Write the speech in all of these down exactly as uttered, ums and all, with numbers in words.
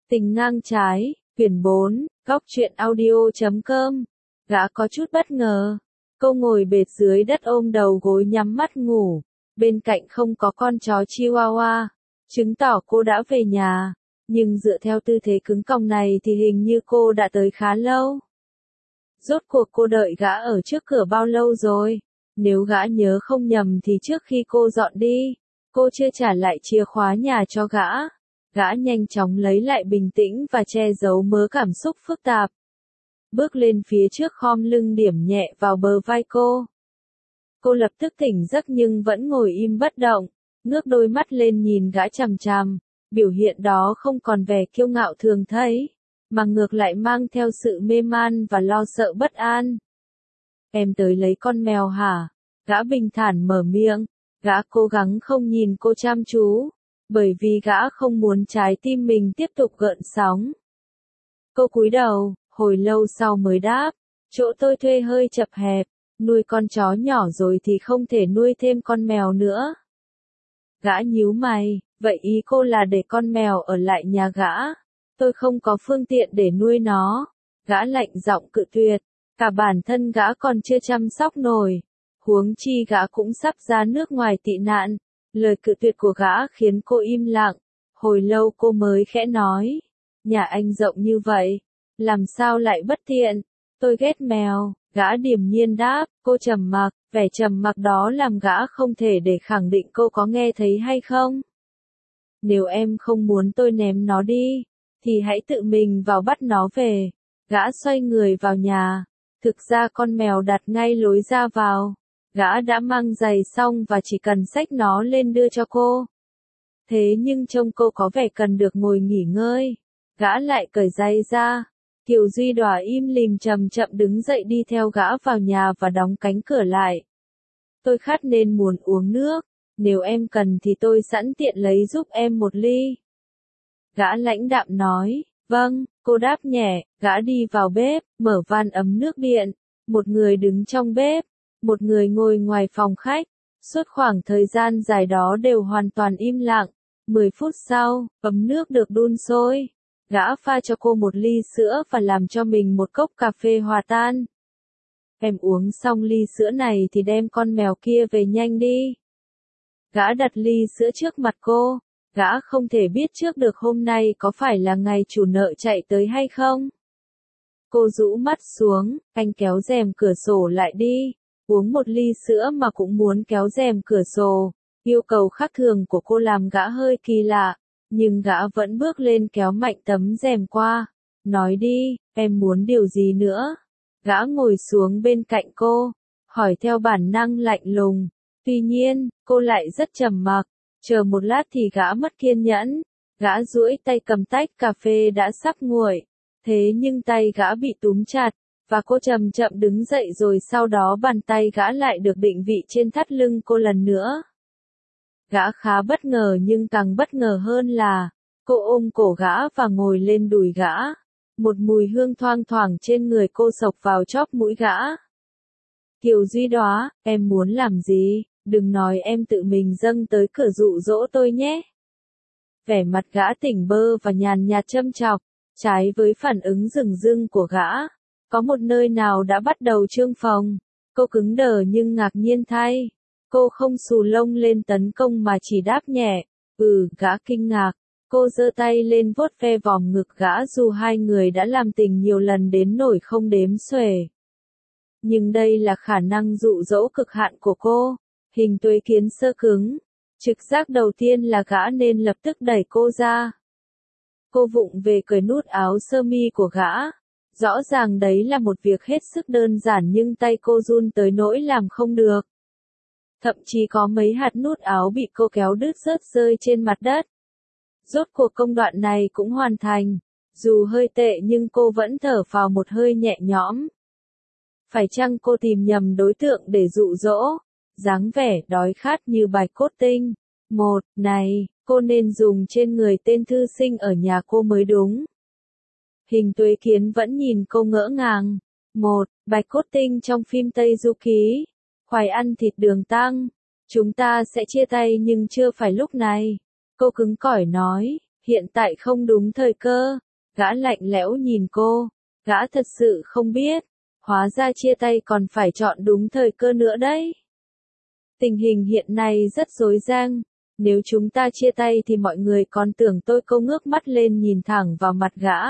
Tình ngang trái, quyển bốn, góc truyện audio chấm com. Gã có chút bất ngờ. Cô ngồi bệt dưới đất ôm đầu gối nhắm mắt ngủ. Bên cạnh không có con chó Chihuahua. Chứng tỏ cô đã về nhà. Nhưng dựa theo tư thế cứng còng này thì hình như cô đã tới khá lâu. Rốt cuộc cô đợi gã ở trước cửa bao lâu rồi? Nếu gã nhớ không nhầm thì trước khi cô dọn đi, cô chưa trả lại chìa khóa nhà cho gã. Gã nhanh chóng lấy lại bình tĩnh và che giấu mớ cảm xúc phức tạp. Bước lên phía trước khom lưng điểm nhẹ vào bờ vai cô. Cô lập tức tỉnh giấc nhưng vẫn ngồi im bất động, ngước đôi mắt lên nhìn gã chằm chằm. Biểu hiện đó không còn vẻ kiêu ngạo thường thấy, mà ngược lại mang theo sự mê man và lo sợ bất an. Em tới lấy con mèo hả? Gã bình thản mở miệng. Gã cố gắng không nhìn cô chăm chú, bởi vì gã không muốn trái tim mình tiếp tục gợn sóng. Cô cúi đầu, hồi lâu sau mới đáp, chỗ tôi thuê hơi chật hẹp, nuôi con chó nhỏ rồi thì không thể nuôi thêm con mèo nữa. Gã nhíu mày, vậy ý cô là để con mèo ở lại nhà gã? Tôi không có phương tiện để nuôi nó. Gã lạnh giọng cự tuyệt, cả bản thân gã còn chưa chăm sóc nổi. Huống chi gã cũng sắp ra nước ngoài tị nạn. Lời cự tuyệt của gã khiến cô im lặng. Hồi lâu cô mới khẽ nói, nhà anh rộng như vậy, làm sao lại bất tiện? Tôi ghét mèo. Gã điềm nhiên đáp. Cô trầm mặc, vẻ trầm mặc đó làm gã không thể để khẳng định cô có nghe thấy hay không. Nếu em không muốn tôi ném nó đi, thì hãy tự mình vào bắt nó về. Gã xoay người vào nhà. Thực ra con mèo đặt ngay lối ra vào. Gã đã mang giày xong và chỉ cần xách nó lên đưa cho cô. Thế nhưng trông cô có vẻ cần được ngồi nghỉ ngơi. Gã lại cởi giày ra. Kiều Duy Đỏa im lìm chậm chậm đứng dậy đi theo gã vào nhà và đóng cánh cửa lại. Tôi khát nên muốn uống nước. Nếu em cần thì tôi sẵn tiện lấy giúp em một ly. Gã lãnh đạm nói, vâng, cô đáp nhẹ. Gã đi vào bếp, mở van ấm nước điện. Một người đứng trong bếp, một người ngồi ngoài phòng khách. Suốt khoảng thời gian dài đó đều hoàn toàn im lặng. Mười phút sau, ấm nước được đun sôi. Gã pha cho cô một ly sữa và làm cho mình một cốc cà phê hòa tan. Em uống xong ly sữa này thì đem con mèo kia về nhanh đi. Gã đặt ly sữa trước mặt cô. Gã không thể biết trước được hôm nay có phải là ngày chủ nợ chạy tới hay không. Cô rũ mắt xuống, anh kéo rèm cửa sổ lại đi. Uống một ly sữa mà cũng muốn kéo rèm cửa sổ. Yêu cầu khác thường của cô làm gã hơi kỳ lạ. Nhưng gã vẫn bước lên kéo mạnh tấm rèm qua. Nói đi, em muốn điều gì nữa? Gã ngồi xuống bên cạnh cô, hỏi theo bản năng lạnh lùng. Tuy nhiên, cô lại rất trầm mặc. Chờ một lát thì gã mất kiên nhẫn. Gã duỗi tay cầm tách cà phê đã sắp nguội. Thế nhưng tay gã bị túm chặt, và cô chậm chậm đứng dậy rồi sau đó bàn tay gã lại được định vị trên thắt lưng cô lần nữa. Gã khá bất ngờ nhưng càng bất ngờ hơn là, cô ôm cổ gã và ngồi lên đùi gã. Một mùi hương thoang thoảng trên người cô xộc vào chóp mũi gã. Kiều Duy Đóa, em muốn làm gì? Đừng nói em tự mình dâng tới cửa dụ dỗ tôi nhé. Vẻ mặt gã tỉnh bơ và nhàn nhạt châm chọc, trái với phản ứng rừng rưng của gã. Có một nơi nào đã bắt đầu trương phồng. Cô cứng đờ nhưng ngạc nhiên thay. Cô không xù lông lên tấn công mà chỉ đáp nhẹ. Ừ, gã kinh ngạc. Cô giơ tay lên vuốt ve vòng ngực gã dù hai người đã làm tình nhiều lần đến nỗi không đếm xuể. Nhưng đây là khả năng dụ dỗ cực hạn của cô. Hình tuế kiến sơ cứng. Trực giác đầu tiên là gã nên lập tức đẩy cô ra. Cô vụng về cởi nút áo sơ mi của gã. Rõ ràng đấy là một việc hết sức đơn giản nhưng tay cô run tới nỗi làm không được. Thậm chí có mấy hạt nút áo bị cô kéo đứt rớt rơi trên mặt đất. Rốt cuộc công đoạn này cũng hoàn thành. Dù hơi tệ nhưng cô vẫn thở phào một hơi nhẹ nhõm. Phải chăng cô tìm nhầm đối tượng để dụ dỗ? Dáng vẻ đói khát như bạch cốt tinh. Một, này, cô nên dùng trên người tên thư sinh ở nhà cô mới đúng. Hình tuế kiến vẫn nhìn cô ngỡ ngàng. Một, bạch cốt tinh trong phim Tây Du Ký. Khoái ăn thịt đường tăng. Chúng ta sẽ chia tay nhưng chưa phải lúc này. Cô cứng cỏi nói. Hiện tại không đúng thời cơ. Gã lạnh lẽo nhìn cô. Gã thật sự không biết. Hóa ra chia tay còn phải chọn đúng thời cơ nữa đấy. Tình hình hiện nay rất rối ren. Nếu chúng ta chia tay thì mọi người còn tưởng tôi. Cô ngước mắt lên nhìn thẳng vào mặt gã.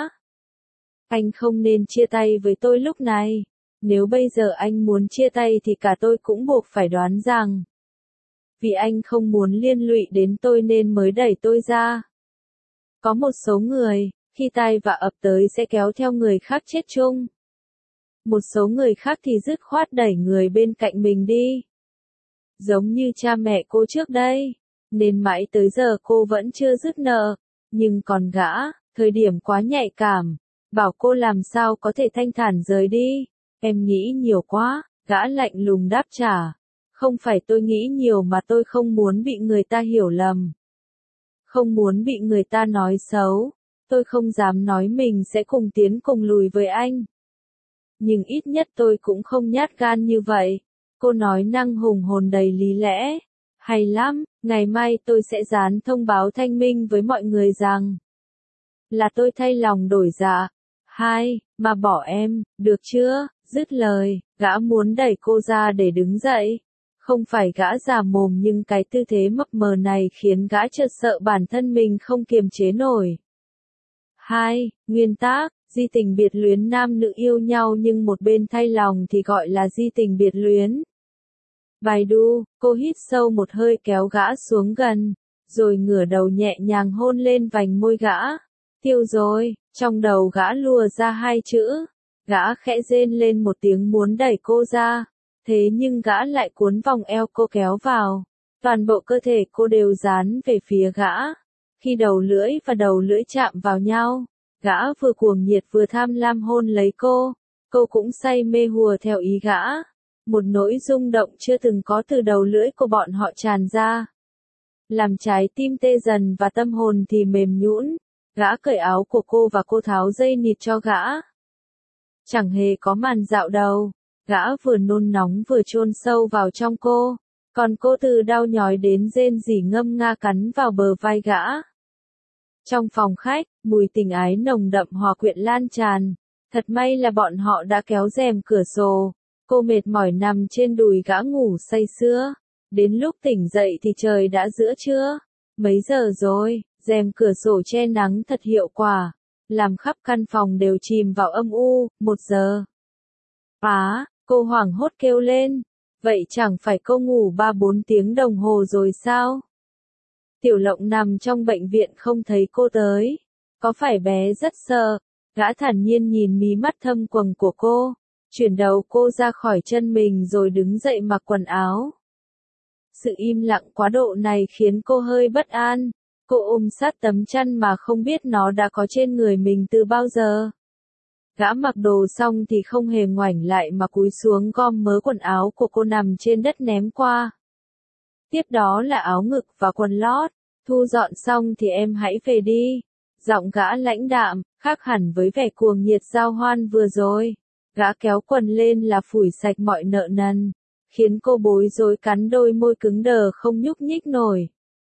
Anh không nên chia tay với tôi lúc này. Nếu bây giờ anh muốn chia tay thì cả tôi cũng buộc phải đoán rằng. Vì anh không muốn liên lụy đến tôi nên mới đẩy tôi ra. Có một số người, khi tai vạ ập tới sẽ kéo theo người khác chết chung. Một số người khác thì dứt khoát đẩy người bên cạnh mình đi. Giống như cha mẹ cô trước đây. Nên mãi tới giờ cô vẫn chưa dứt nợ. Nhưng còn gã, thời điểm quá nhạy cảm. Bảo cô làm sao có thể thanh thản rời đi. Em nghĩ nhiều quá, gã lạnh lùng đáp trả. Không phải tôi nghĩ nhiều mà tôi không muốn bị người ta hiểu lầm. Không muốn bị người ta nói xấu. Tôi không dám nói mình sẽ cùng tiến cùng lùi với anh. Nhưng ít nhất tôi cũng không nhát gan như vậy. Cô nói năng hùng hồn đầy lý lẽ. Hay lắm, ngày mai tôi sẽ dán thông báo thanh minh với mọi người rằng là tôi thay lòng đổi dạ. Hai, mà bỏ em, được chưa? Dứt lời, gã muốn đẩy cô ra để đứng dậy. Không phải gã già mồm nhưng cái tư thế mập mờ này khiến gã chợt sợ bản thân mình không kiềm chế nổi. Hai, nguyên tắc, di tình biệt luyến nam nữ yêu nhau nhưng một bên thay lòng thì gọi là di tình biệt luyến. Bài đu, cô hít sâu một hơi kéo gã xuống gần, rồi ngửa đầu nhẹ nhàng hôn lên vành môi gã. Tiêu rồi, trong đầu gã lùa ra hai chữ. Gã khẽ rên lên một tiếng muốn đẩy cô ra. Thế nhưng gã lại cuốn vòng eo cô kéo vào. Toàn bộ cơ thể cô đều dán về phía gã. Khi đầu lưỡi và đầu lưỡi chạm vào nhau, gã vừa cuồng nhiệt vừa tham lam hôn lấy cô. Cô cũng say mê hùa theo ý gã. Một nỗi rung động chưa từng có từ đầu lưỡi của bọn họ tràn ra. Làm trái tim tê dần và tâm hồn thì mềm nhũn. Gã cởi áo của cô và cô tháo dây nịt cho gã. Chẳng hề có màn dạo đầu. Gã vừa nôn nóng vừa chôn sâu vào trong cô. Còn cô từ đau nhói đến rên rỉ ngâm nga cắn vào bờ vai gã. Trong phòng khách, mùi tình ái nồng đậm hòa quyện lan tràn. Thật may là bọn họ đã kéo rèm cửa sổ. Cô mệt mỏi nằm trên đùi gã ngủ say sưa. Đến lúc tỉnh dậy thì trời đã giữa trưa. Mấy giờ rồi, rèm cửa sổ che nắng thật hiệu quả. Làm khắp căn phòng đều chìm vào âm u, một giờ. Á, cô hoảng hốt kêu lên. Vậy chẳng phải cô ngủ ba bốn tiếng đồng hồ rồi sao? Tiểu Lộng nằm trong bệnh viện không thấy cô tới. Có phải bé rất sợ? Gã thản nhiên nhìn mí mắt thâm quầng của cô. Chuyển đầu cô ra khỏi chân mình rồi đứng dậy mặc quần áo. Sự im lặng quá độ này khiến cô hơi bất an. Cô ôm sát tấm chăn mà không biết nó đã có trên người mình từ bao giờ. Gã mặc đồ xong thì không hề ngoảnh lại mà cúi xuống gom mớ quần áo của cô nằm trên đất ném qua. Tiếp đó là áo ngực và quần lót. Thu dọn xong thì em hãy về đi. Giọng gã lãnh đạm, khác hẳn với vẻ cuồng nhiệt giao hoan vừa rồi. Gã kéo quần lên là phủi sạch mọi nợ nần, khiến cô bối rối cắn đôi môi cứng đờ không nhúc nhích nổi.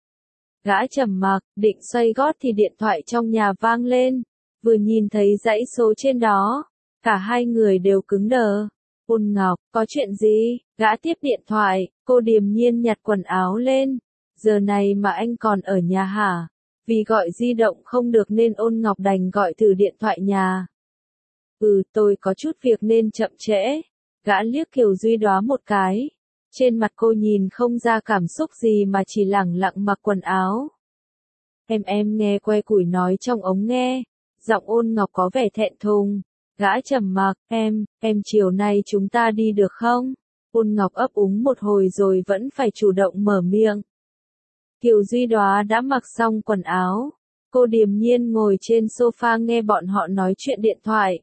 Gã trầm mặc, định xoay gót thì điện thoại trong nhà vang lên. Vừa nhìn thấy dãy số trên đó, cả hai người đều cứng đờ. Ôn Ngọc, có chuyện gì? Gã tiếp điện thoại, cô điềm nhiên nhặt quần áo lên. Giờ này mà anh còn ở nhà hả? Vì gọi di động không được nên Ôn Ngọc đành gọi thử điện thoại nhà. Ừ, tôi có chút việc nên chậm trễ. Gã liếc Kiều Duy Đóa một cái. Trên mặt cô nhìn không ra cảm xúc gì mà chỉ lẳng lặng mặc quần áo. Em em nghe que củi nói trong ống nghe. Giọng Ôn Ngọc có vẻ thẹn thùng. Gã trầm mặc, em, em chiều nay chúng ta đi được không? Ôn Ngọc ấp úng một hồi rồi vẫn phải chủ động mở miệng. Kiều Duy Đóa đã mặc xong quần áo. Cô điềm nhiên ngồi trên sofa nghe bọn họ nói chuyện điện thoại.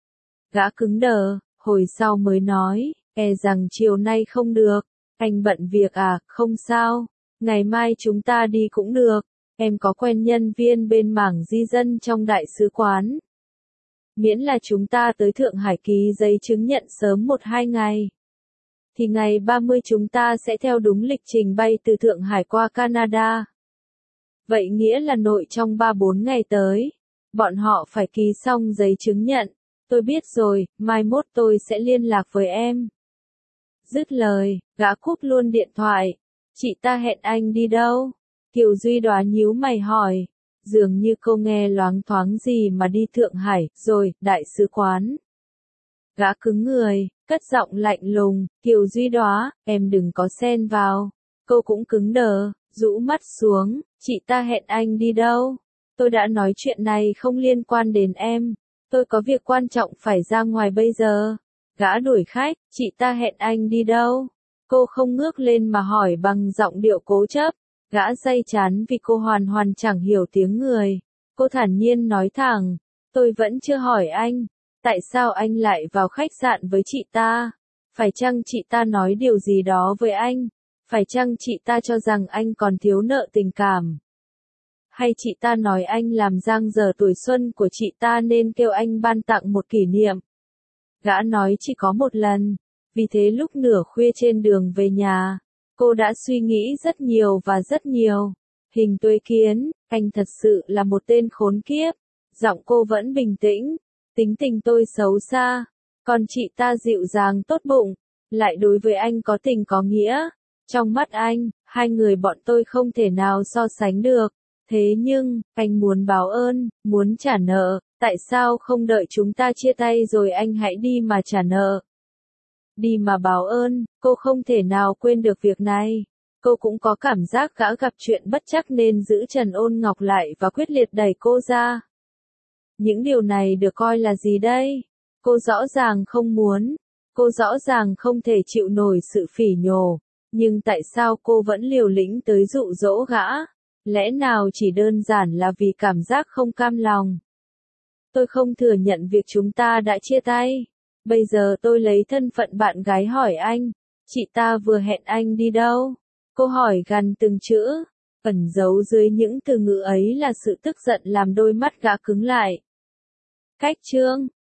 Gã cứng đờ, hồi sau mới nói, e rằng chiều nay không được. Anh bận việc à, không sao. Ngày mai chúng ta đi cũng được. Em có quen nhân viên bên mảng di dân trong đại sứ quán. Miễn là chúng ta tới Thượng Hải ký giấy chứng nhận sớm một hai ngày. Thì ngày ba mươi chúng ta sẽ theo đúng lịch trình bay từ Thượng Hải qua Canada. Vậy nghĩa là nội trong ba bốn ngày tới, bọn họ phải ký xong giấy chứng nhận. Tôi biết rồi, mai mốt tôi sẽ liên lạc với em. Dứt lời, gã cúp luôn điện thoại. Chị ta hẹn anh đi đâu? Kiều Duy Đoá nhíu mày hỏi. Dường như cô nghe loáng thoáng gì mà đi Thượng Hải, rồi, đại sứ quán. Gã cứng người, cất giọng lạnh lùng, Kiều Duy Đoá, em đừng có xen vào. Cô cũng cứng đờ, rũ mắt xuống, chị ta hẹn anh đi đâu? Tôi đã nói chuyện này không liên quan đến em. Tôi có việc quan trọng phải ra ngoài bây giờ. Gã đuổi khách, chị ta hẹn anh đi đâu? Cô không ngước lên mà hỏi bằng giọng điệu cố chấp. Gã day chán vì cô hoàn hoàn chẳng hiểu tiếng người. Cô thản nhiên nói thẳng, tôi vẫn chưa hỏi anh. Tại sao anh lại vào khách sạn với chị ta? Phải chăng chị ta nói điều gì đó với anh? Phải chăng chị ta cho rằng anh còn thiếu nợ tình cảm? Hay chị ta nói anh làm dang dở tuổi xuân của chị ta nên kêu anh ban tặng một kỷ niệm? Gã nói chỉ có một lần. Vì thế lúc nửa khuya trên đường về nhà, cô đã suy nghĩ rất nhiều và rất nhiều. Hình Tuế Kiến, anh thật sự là một tên khốn kiếp. Giọng cô vẫn bình tĩnh. Tính tình tôi xấu xa. Còn chị ta dịu dàng tốt bụng. Lại đối với anh có tình có nghĩa. Trong mắt anh, hai người bọn tôi không thể nào so sánh được. Thế nhưng, anh muốn báo ơn, muốn trả nợ. Tại sao không đợi chúng ta chia tay rồi anh hãy đi mà trả nợ? Đi mà báo ơn, cô không thể nào quên được việc này. Cô cũng có cảm giác gã gặp chuyện bất trắc nên giữ Trần Ôn Ngọc lại và quyết liệt đẩy cô ra. Những điều này được coi là gì đây? Cô rõ ràng không muốn. Cô rõ ràng không thể chịu nổi sự phỉ nhổ. Nhưng tại sao cô vẫn liều lĩnh tới dụ dỗ gã? Lẽ nào chỉ đơn giản là vì cảm giác không cam lòng? Tôi không thừa nhận việc chúng ta đã chia tay. Bây giờ tôi lấy thân phận bạn gái hỏi anh, chị ta vừa hẹn anh đi đâu? Cô hỏi gằn từng chữ, ẩn giấu dưới những từ ngữ ấy là sự tức giận làm đôi mắt gã cứng lại. Cách chương